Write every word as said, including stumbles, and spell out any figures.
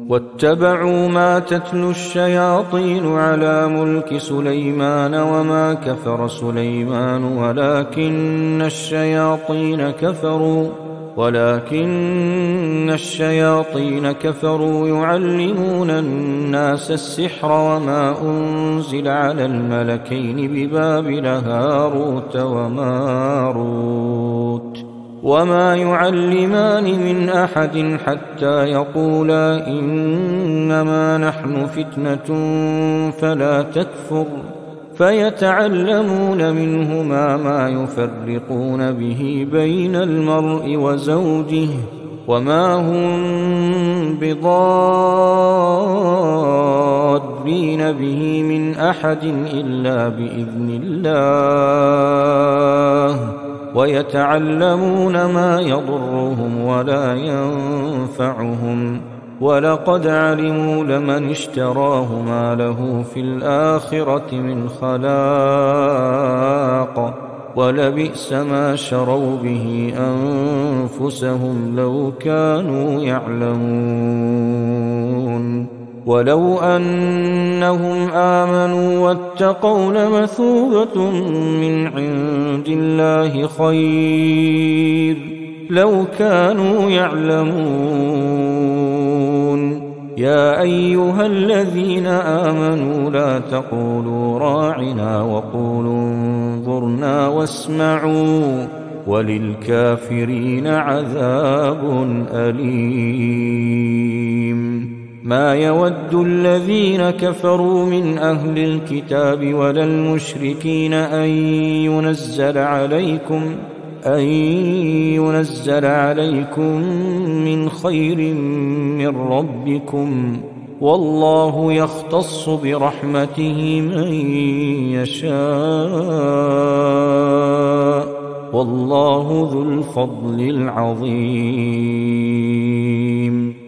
واتبعوا ما تتلو الشياطين على ملك سليمان وما كفر سليمان ولكن الشياطين كفروا ولكن الشياطين كفروا يعلمون الناس السحر وما أنزل على الملكين ببابل هاروت وماروت وما يعلمان من أحد حتى يقولا إنما نحن فتنة فلا تكفر فيتعلمون منهما ما يفرقون به بين المرء وزوجه وما هم بضارين به من أحد إلا بإذن الله ويتعلمون ما يضرهم ولا ينفعهم ولقد علموا لمن اشتراه ما له في الآخرة من خلاق ولبئس ما شروا به أنفسهم لو كانوا يعلمون ولو أنهم آمنوا واتقوا لمثوبة من عند الله خير لو كانوا يعلمون يا أيها الذين آمنوا لا تقولوا راعنا وقولوا انظرنا واسمعوا وللكافرين عذاب أليم ما يود الذين كفروا من أهل الكتاب ولا المشركين أن ينزل عليكم أن ينزل عليكم من خير من ربكم والله يختص برحمته من يشاء والله ذو الفضل العظيم.